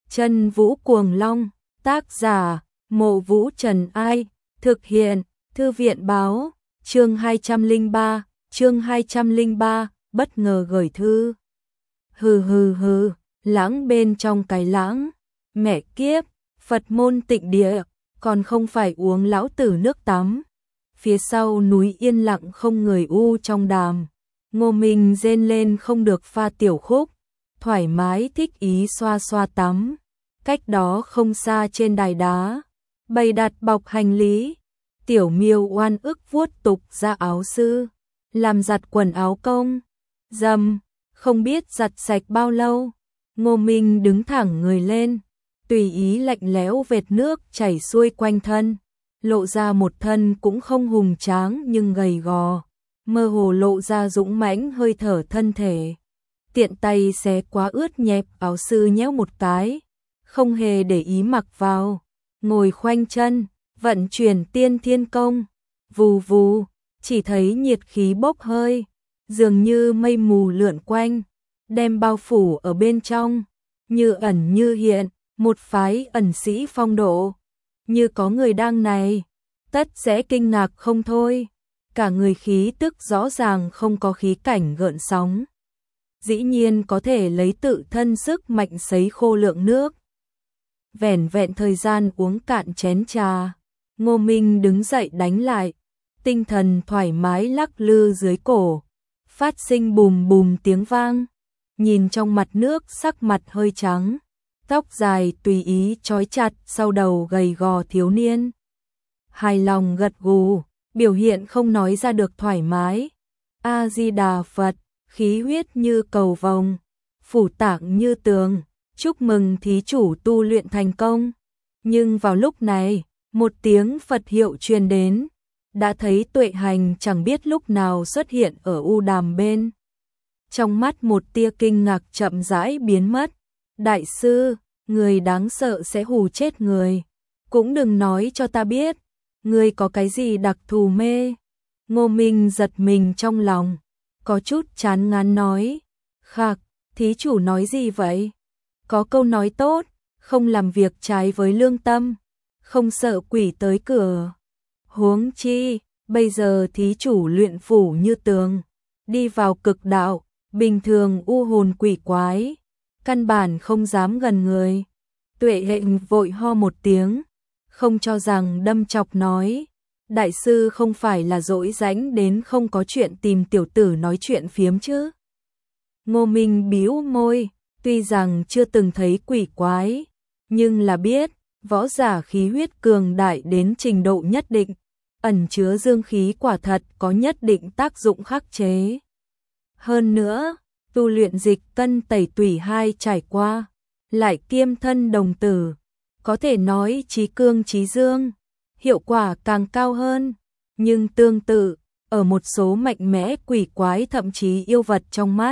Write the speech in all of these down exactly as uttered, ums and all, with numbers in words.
Chân Vũ Cuồng Long, tác giả, Mộ Vũ Trần Ai, thực hiện, Thư viện báo, chương hai trăm lẻ ba, chương hai trăm lẻ ba, bất ngờ gửi thư. Hừ hừ hừ, lãng bên trong cái lãng, mẹ kiếp, Phật môn tịnh địa, còn không phải uống lão tử nước tắm. Phía sau núi yên lặng không người u trong đàm, Ngô Minh rên lên không được pha tiểu khúc, thoải mái thích ý xoa xoa tắm. Cách đó không xa trên đài đá, bày đặt bọc hành lý, Tiểu Miêu oan ức vuốt tục ra áo sư, làm giặt quần áo công, dầm, không biết giặt sạch bao lâu. Ngô Minh đứng thẳng người lên, tùy ý lạnh lẽo vệt nước chảy xuôi quanh thân, lộ ra một thân cũng không hùng tráng nhưng gầy gò, mơ hồ lộ ra dũng mãnh hơi thở thân thể. Tiện tay xé quá ướt nhẹp áo sư nhéo một cái, không hề để ý mặc vào, ngồi khoanh chân, vận chuyển tiên thiên công, vù vù, chỉ thấy nhiệt khí bốc hơi, dường như mây mù lượn quanh, đem bao phủ ở bên trong, như ẩn như hiện, một phái ẩn sĩ phong độ, như có người đang này, tất sẽ kinh ngạc không thôi, cả người khí tức rõ ràng không có khí cảnh gợn sóng. Dĩ nhiên có thể lấy tự thân sức mạnh sấy khô lượng nước. Vẻn vẹn thời gian uống cạn chén trà, Ngô Minh đứng dậy đánh lại, tinh thần thoải mái lắc lư dưới cổ, phát sinh bùm bùm tiếng vang, nhìn trong mặt nước sắc mặt hơi trắng, tóc dài tùy ý trói chặt sau đầu gầy gò thiếu niên. Hài lòng gật gù, biểu hiện không nói ra được thoải mái. A Di Đà Phật, khí huyết như cầu vồng, phủ tạng như tường, chúc mừng thí chủ tu luyện thành công. Nhưng vào lúc này, một tiếng Phật hiệu truyền đến, đã thấy Tuệ Hành chẳng biết lúc nào xuất hiện ở u đàm bên. Trong mắt một tia kinh ngạc chậm rãi biến mất. Đại sư, người đáng sợ sẽ hù chết người. Cũng đừng nói cho ta biết, người có cái gì đặc thù mê. Ngô Minh giật mình trong lòng, có chút chán ngán nói. Khạc, thí chủ nói gì vậy? Có câu nói tốt, không làm việc trái với lương tâm, không sợ quỷ tới cửa. Huống chi, bây giờ thí chủ luyện phủ như tường, đi vào cực đạo, bình thường u hồn quỷ quái, căn bản không dám gần người. Tuệ Hệnh vội ho một tiếng, không cho rằng đâm chọc nói, đại sư không phải là dỗi rãnh đến không có chuyện tìm tiểu tử nói chuyện phiếm chứ. Ngô Minh bĩu môi, tuy rằng chưa từng thấy quỷ quái, nhưng là biết, võ giả khí huyết cường đại đến trình độ nhất định, ẩn chứa dương khí quả thật có nhất định tác dụng khắc chế. Hơn nữa, tu luyện dịch cân tẩy tủy hai trải qua, lại kiêm thân đồng tử, có thể nói chí cương chí dương, hiệu quả càng cao hơn, nhưng tương tự, ở một số mạnh mẽ quỷ quái thậm chí yêu vật trong mắt,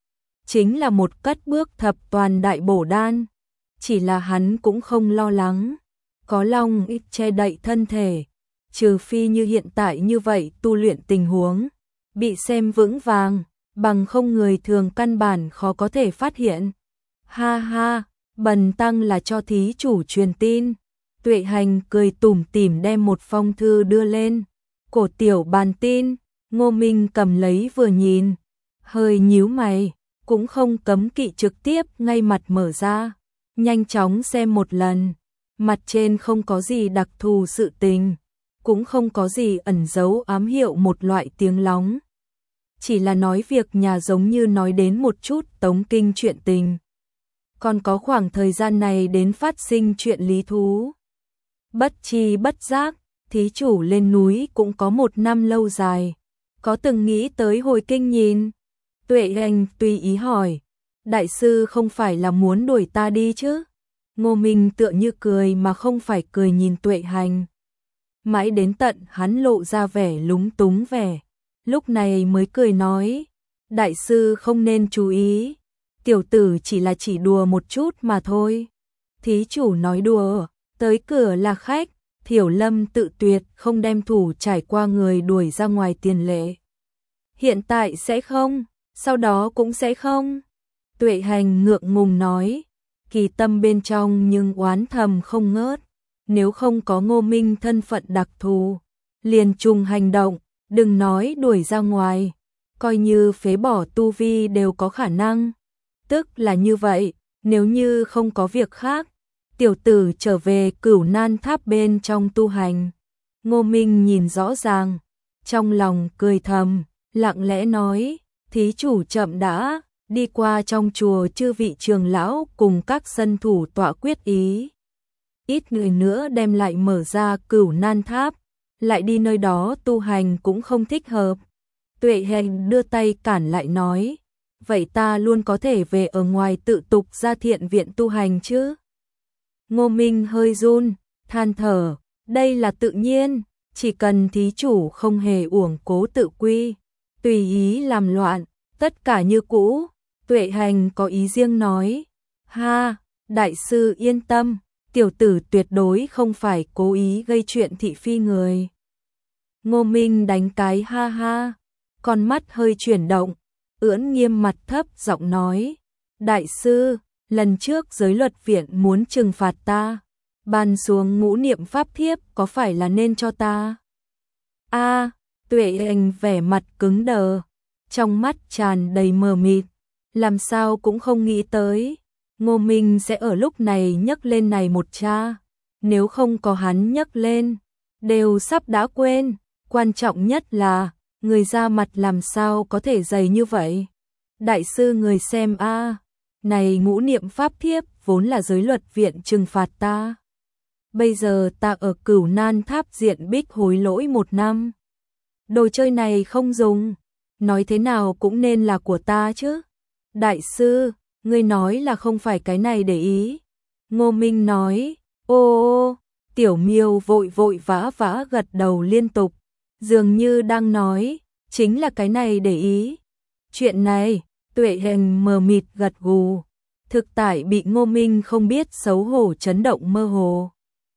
chính là một cất bước thập toàn đại bổ đan. Chỉ là hắn cũng không lo lắng, có long ít che đậy thân thể, trừ phi như hiện tại như vậy tu luyện tình huống, bị xem vững vàng, bằng không người thường căn bản khó có thể phát hiện. Ha ha, bần tăng là cho thí chủ truyền tin. Tuệ Hành cười tủm tỉm đem một phong thư đưa lên, cổ tiểu bàn tin. Ngô Minh cầm lấy vừa nhìn, hơi nhíu mày, cũng không cấm kỵ trực tiếp ngay mặt mở ra, nhanh chóng xem một lần. Mặt trên không có gì đặc thù sự tình, cũng không có gì ẩn giấu ám hiệu một loại tiếng lóng. Chỉ là nói việc nhà giống như nói đến một chút tống kinh chuyện tình. Còn có khoảng thời gian này đến phát sinh chuyện lý thú. Bất chi bất giác, thí chủ lên núi cũng có một năm lâu dài. Có từng nghĩ tới hồi kinh nhìn? Tuệ Hành tùy ý hỏi. Đại sư không phải là muốn đuổi ta đi chứ? Ngô Minh tựa như cười mà không phải cười nhìn Tuệ Hành. Mãi đến tận hắn lộ ra vẻ lúng túng vẻ, lúc này mới cười nói, đại sư không nên chú ý, tiểu tử chỉ là chỉ đùa một chút mà thôi. Thí chủ nói đùa, tới cửa là khách, Thiểu Lâm tự tuyệt không đem thủ trải qua người đuổi ra ngoài tiền lệ. Hiện tại sẽ không, sau đó cũng sẽ không. Tuệ Hành ngượng ngùng nói, kỳ tâm bên trong nhưng oán thầm không ngớt. Nếu không có Ngô Minh thân phận đặc thù, liền trùng hành động, đừng nói đuổi ra ngoài, coi như phế bỏ tu vi đều có khả năng. Tức là như vậy, nếu như không có việc khác, tiểu tử trở về Cửu Nan Tháp bên trong tu hành. Ngô Minh nhìn rõ ràng, trong lòng cười thầm, lặng lẽ nói, thí chủ chậm đã, đi qua trong chùa chư vị trường lão cùng các sân thủ tọa quyết ý. Ít người nữa đem lại mở ra Cửu Nan Tháp, lại đi nơi đó tu hành cũng không thích hợp. Tuệ Hành đưa tay cản lại nói, vậy ta luôn có thể về ở ngoài tự tục ra thiện viện tu hành chứ? Ngô Minh hơi run, than thở, đây là tự nhiên, chỉ cần thí chủ không hề uổng cố tự quy, tùy ý làm loạn, tất cả như cũ. Tuệ Hành có ý riêng nói, ha, đại sư yên tâm, tiểu tử tuyệt đối không phải cố ý gây chuyện thị phi người. Ngô Minh đánh cái ha ha, con mắt hơi chuyển động, ưỡn nghiêm mặt thấp giọng nói, đại sư, lần trước giới luật viện muốn trừng phạt ta, ban xuống ngũ niệm pháp thiếp có phải là nên cho ta? A, Tuệ Hành vẻ mặt cứng đờ, trong mắt tràn đầy mờ mịt, làm sao cũng không nghĩ tới, Ngô Minh sẽ ở lúc này nhấc lên này một cha, nếu không có hắn nhấc lên, đều sắp đã quên, quan trọng nhất là, người ra mặt làm sao có thể dày như vậy. Đại sư người xem a, này ngũ niệm pháp thiếp vốn là giới luật viện trừng phạt ta. Bây giờ ta ở Cửu Nan Tháp diện bích hối lỗi một năm. Đồ chơi này không dùng, nói thế nào cũng nên là của ta chứ. Đại sư, ngươi nói là không phải cái này để ý. Ngô Minh nói, ô ô, Tiểu Miêu vội vội vã vã gật đầu liên tục, dường như đang nói, chính là cái này để ý. Chuyện này, Tuệ Hành mờ mịt gật gù, thực tại bị Ngô Minh không biết xấu hổ chấn động mơ hồ.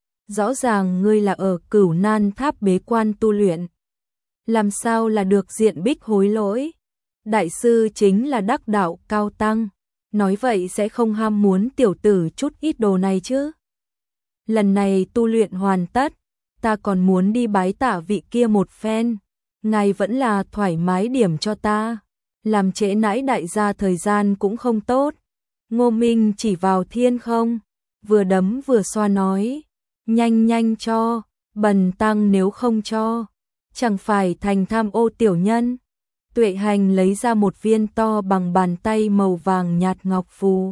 Rõ ràng ngươi là ở Cửu Nan Tháp bế quan tu luyện, làm sao là được diện bích hối lỗi? Đại sư chính là đắc đạo cao tăng, nói vậy sẽ không ham muốn tiểu tử chút ít đồ này chứ. Lần này tu luyện hoàn tất, ta còn muốn đi bái tạ vị kia một phen, ngài vẫn là thoải mái điểm cho ta, làm trễ nãi đại gia thời gian cũng không tốt. Ngô Minh chỉ vào thiên không, vừa đấm vừa xoa nói, nhanh nhanh cho, bần tăng nếu không cho, chẳng phải thành tham ô tiểu nhân. Tuệ Hành lấy ra một viên to bằng bàn tay màu vàng nhạt ngọc phù,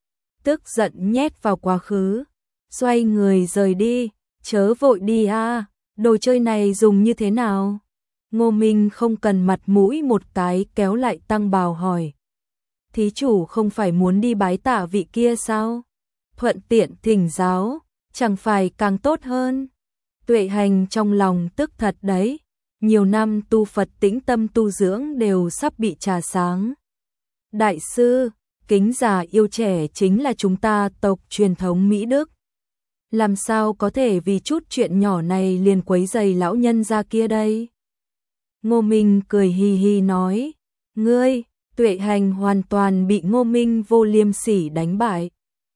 tức giận nhét vào quá khứ, xoay người rời đi, chớ vội đi a, đồ chơi này dùng như thế nào? Ngô Minh không cần mặt mũi một cái kéo lại Tăng Bào hỏi, thí chủ không phải muốn đi bái tạ vị kia sao? Thuận tiện thỉnh giáo, chẳng phải càng tốt hơn? Tuệ Hành trong lòng tức thật đấy, nhiều năm tu Phật tĩnh tâm tu dưỡng đều sắp bị trà sáng. Đại sư, kính già yêu trẻ chính là chúng ta tộc truyền thống Mỹ Đức. Làm sao có thể vì chút chuyện nhỏ này liền quấy rầy lão nhân gia kia đây? Ngô Minh cười hì hì nói, ngươi, Tuệ Hành hoàn toàn bị Ngô Minh vô liêm sỉ đánh bại.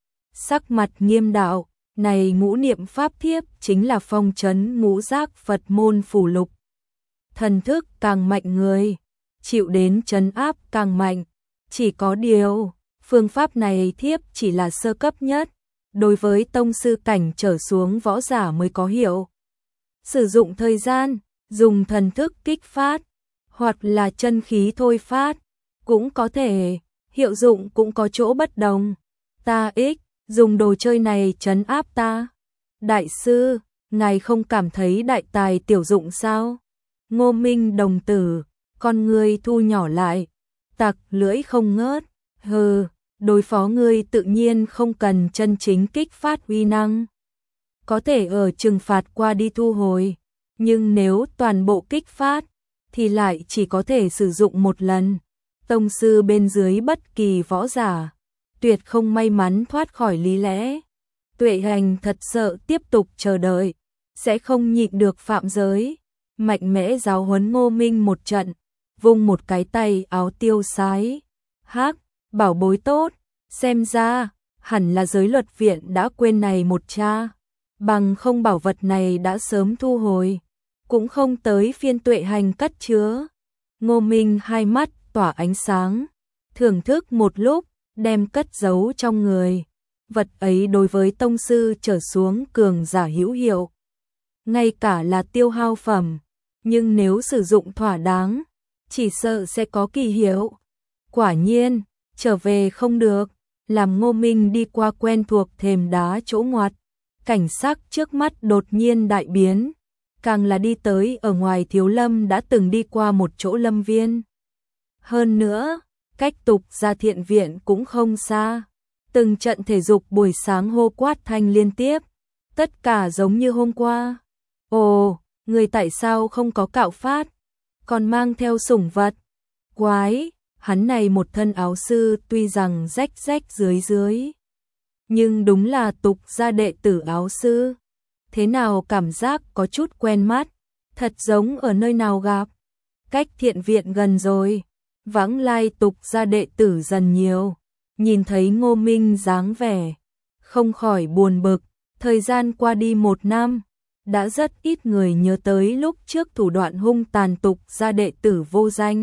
Sắc mặt nghiêm đạo, này ngũ niệm pháp thiếp chính là phong trấn ngũ giác Phật môn phù lục. Thần thức càng mạnh người, chịu đến trấn áp càng mạnh, chỉ có điều, phương pháp này thiếp chỉ là sơ cấp nhất, đối với tông sư cảnh trở xuống võ giả mới có hiệu. Sử dụng thời gian, dùng thần thức kích phát, hoặc là chân khí thôi phát, cũng có thể, hiệu dụng cũng có chỗ bất đồng. Ta ích, dùng đồ chơi này trấn áp ta. Đại sư, ngài không cảm thấy đại tài tiểu dụng sao? Ngô Minh đồng tử, con ngươi thu nhỏ lại, tặc lưỡi không ngớt, hừ, đối phó ngươi tự nhiên không cần chân chính kích phát uy năng. Có thể ở trừng phạt qua đi thu hồi, nhưng nếu toàn bộ kích phát, thì lại chỉ có thể sử dụng một lần. Tông sư bên dưới bất kỳ võ giả, tuyệt không may mắn thoát khỏi lý lẽ. Tuệ Hành thật sợ tiếp tục chờ đợi, sẽ không nhịn được phạm giới. Mạnh mẽ giáo huấn Ngô Minh một trận, vung một cái tay áo tiêu sái. Hắc, bảo bối tốt, xem ra, hẳn là giới luật viện đã quên này một cha, bằng không bảo vật này đã sớm thu hồi, cũng không tới phiên Tuệ Hành cất chứa. Ngô Minh hai mắt tỏa ánh sáng, thưởng thức một lúc, đem cất giấu trong người. Vật ấy đối với tông sư trở xuống cường giả hữu hiệu, ngay cả là tiêu hao phẩm, nhưng nếu sử dụng thỏa đáng, chỉ sợ sẽ có kỳ hiệu. Quả nhiên, trở về không được, làm Ngô Minh đi qua quen thuộc thềm đá chỗ ngoặt, cảnh sắc trước mắt đột nhiên đại biến, càng là đi tới ở ngoài Thiếu Lâm đã từng đi qua một chỗ lâm viên. Hơn nữa, cách Tục Gia Thiện Viện cũng không xa, từng trận thể dục buổi sáng hô quát thanh liên tiếp, tất cả giống như hôm qua. Ồ, người tại sao không có cạo phát, còn mang theo sủng vật? Quái, hắn này một thân áo sư tuy rằng rách rách dưới dưới, nhưng đúng là Tục gia đệ tử áo sư. Thế nào cảm giác có chút quen mắt, thật giống ở nơi nào gặp. Cách thiện viện gần rồi, vãng lai Tục gia đệ tử dần nhiều, nhìn thấy Ngô Minh dáng vẻ, không khỏi buồn bực. Thời gian qua đi một năm, đã rất ít người nhớ tới lúc trước thủ đoạn hung tàn Tục gia đệ tử vô danh,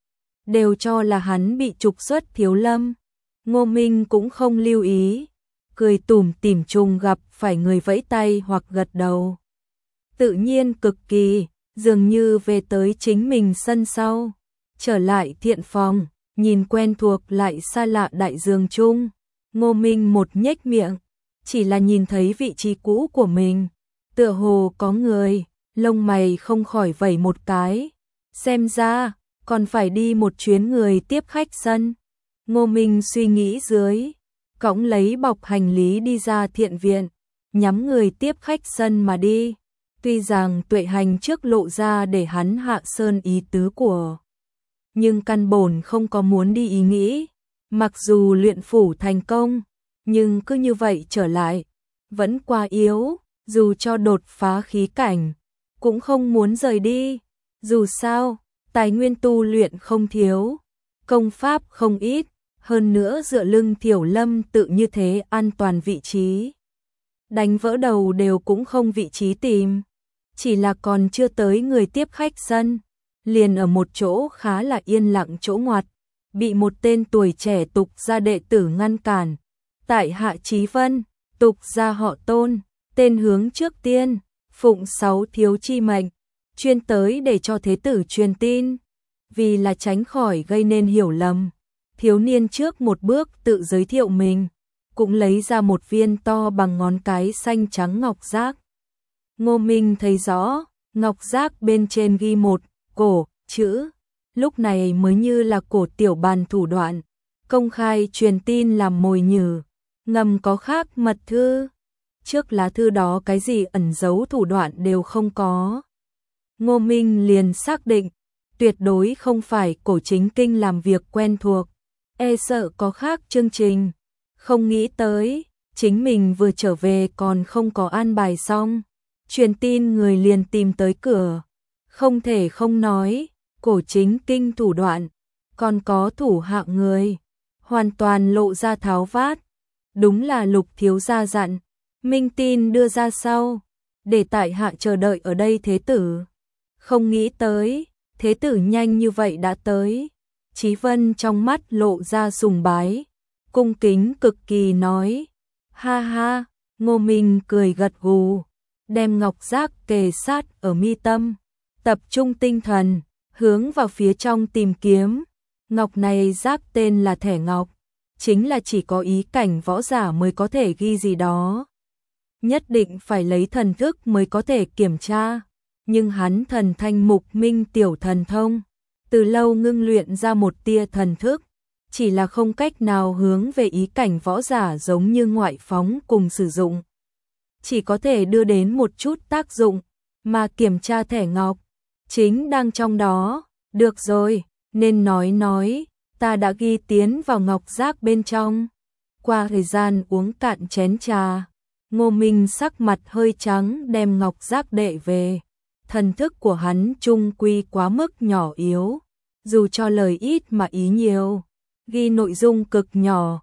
đều cho là hắn bị trục xuất Thiếu Lâm. Ngô Minh cũng không lưu ý, cười tủm tỉm trùng gặp phải người vẫy tay hoặc gật đầu. Tự nhiên cực kỳ, dường như về tới chính mình sân sau. Trở lại thiện phòng, nhìn quen thuộc lại xa lạ đại giường chung. Ngô Minh một nhếch miệng, chỉ là nhìn thấy vị trí cũ của mình, tựa hồ có người, lông mày không khỏi vẩy một cái. Xem ra, còn phải đi một chuyến người tiếp khách sân. Ngô Minh suy nghĩ dưới, cõng lấy bọc hành lý đi ra thiện viện, nhắm người tiếp khách sân mà đi. Tuy rằng Tuệ Hành trước lộ ra để hắn hạ sơn ý tứ của, nhưng căn bổn không có muốn đi ý nghĩ. Mặc dù luyện phủ thành công, nhưng cứ như vậy trở lại, vẫn quá yếu, dù cho đột phá khí cảnh, cũng không muốn rời đi. Dù sao, tài nguyên tu luyện không thiếu, công pháp không ít, hơn nữa dựa lưng Thiểu Lâm tự như thế an toàn vị trí. Đánh vỡ đầu đều cũng không vị trí tìm, chỉ là còn chưa tới người tiếp khách sân, liền ở một chỗ khá là yên lặng chỗ ngoặt, bị một tên tuổi trẻ Tục gia đệ tử ngăn cản. Tại hạ Chí Vân, Tục gia họ Tôn, tên hướng trước tiên, phụng sáu thiếu chi mệnh, chuyên tới để cho thế tử truyền tin. Vì là tránh khỏi gây nên hiểu lầm, thiếu niên trước một bước tự giới thiệu mình, cũng lấy ra một viên to bằng ngón cái xanh trắng ngọc giác. Ngô Minh thấy rõ, ngọc giác bên trên ghi một cổ chữ, lúc này mới như là cổ tiểu bàn thủ đoạn, công khai truyền tin làm mồi nhử, ngầm có khác mật thư. Trước lá thư đó cái gì ẩn giấu thủ đoạn đều không có. Ngô Minh liền xác định, tuyệt đối không phải cổ chính kinh làm việc quen thuộc, e sợ có khác chương trình. Không nghĩ tới, chính mình vừa trở về còn không có an bài xong, truyền tin người liền tìm tới cửa. Không thể không nói, cổ chính kinh thủ đoạn, còn có thủ hạ người, hoàn toàn lộ ra tháo vát. Đúng là Lục thiếu gia dặn, minh tin đưa ra sau, để tại hạ chờ đợi ở đây thế tử. Không nghĩ tới, thế tử nhanh như vậy đã tới. Chí Vân trong mắt lộ ra sùng bái, cung kính cực kỳ nói. Ha ha, Ngô Minh cười gật gù, đem ngọc giác kề sát ở mi tâm, tập trung tinh thần, hướng vào phía trong tìm kiếm. Ngọc này giác tên là thẻ ngọc, chính là chỉ có ý cảnh võ giả mới có thể ghi gì đó. Nhất định phải lấy thần thức mới có thể kiểm tra, nhưng hắn thần thanh mục minh tiểu thần thông, từ lâu ngưng luyện ra một tia thần thức, chỉ là không cách nào hướng về ý cảnh võ giả giống như ngoại phóng cùng sử dụng. Chỉ có thể đưa đến một chút tác dụng, mà kiểm tra thẻ ngọc, chính đang trong đó. Được rồi, nên nói nói, ta đã ghi tiến vào ngọc giác bên trong. Qua thời gian uống cạn chén trà, Ngô Minh sắc mặt hơi trắng đem ngọc giác đệ về. Thần thức của hắn trung quy quá mức nhỏ yếu, dù cho lời ít mà ý nhiều, ghi nội dung cực nhỏ,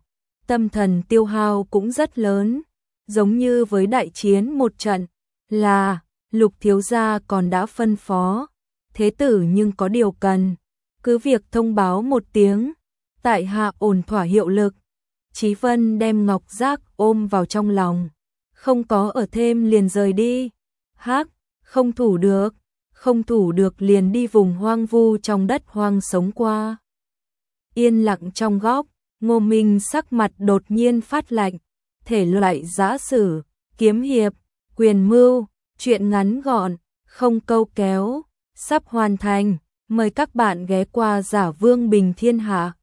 tâm thần tiêu hao cũng rất lớn, giống như với đại chiến một trận, là Lục thiếu gia còn đã phân phó, thế tử nhưng có điều cần, cứ việc thông báo một tiếng, tại hạ ổn thỏa hiệu lực. Chí Vân đem ngọc giác ôm vào trong lòng, không có ở thêm liền rời đi. Hắc, không thủ được, không thủ được liền đi vùng hoang vu trong đất hoang sống qua. Yên lặng trong góc, Ngô Minh sắc mặt đột nhiên phát lạnh, thể loại giã sử, kiếm hiệp, quyền mưu, chuyện ngắn gọn, không câu kéo, sắp hoàn thành, mời các bạn ghé qua Giả Vương Bình Thiên Hạ.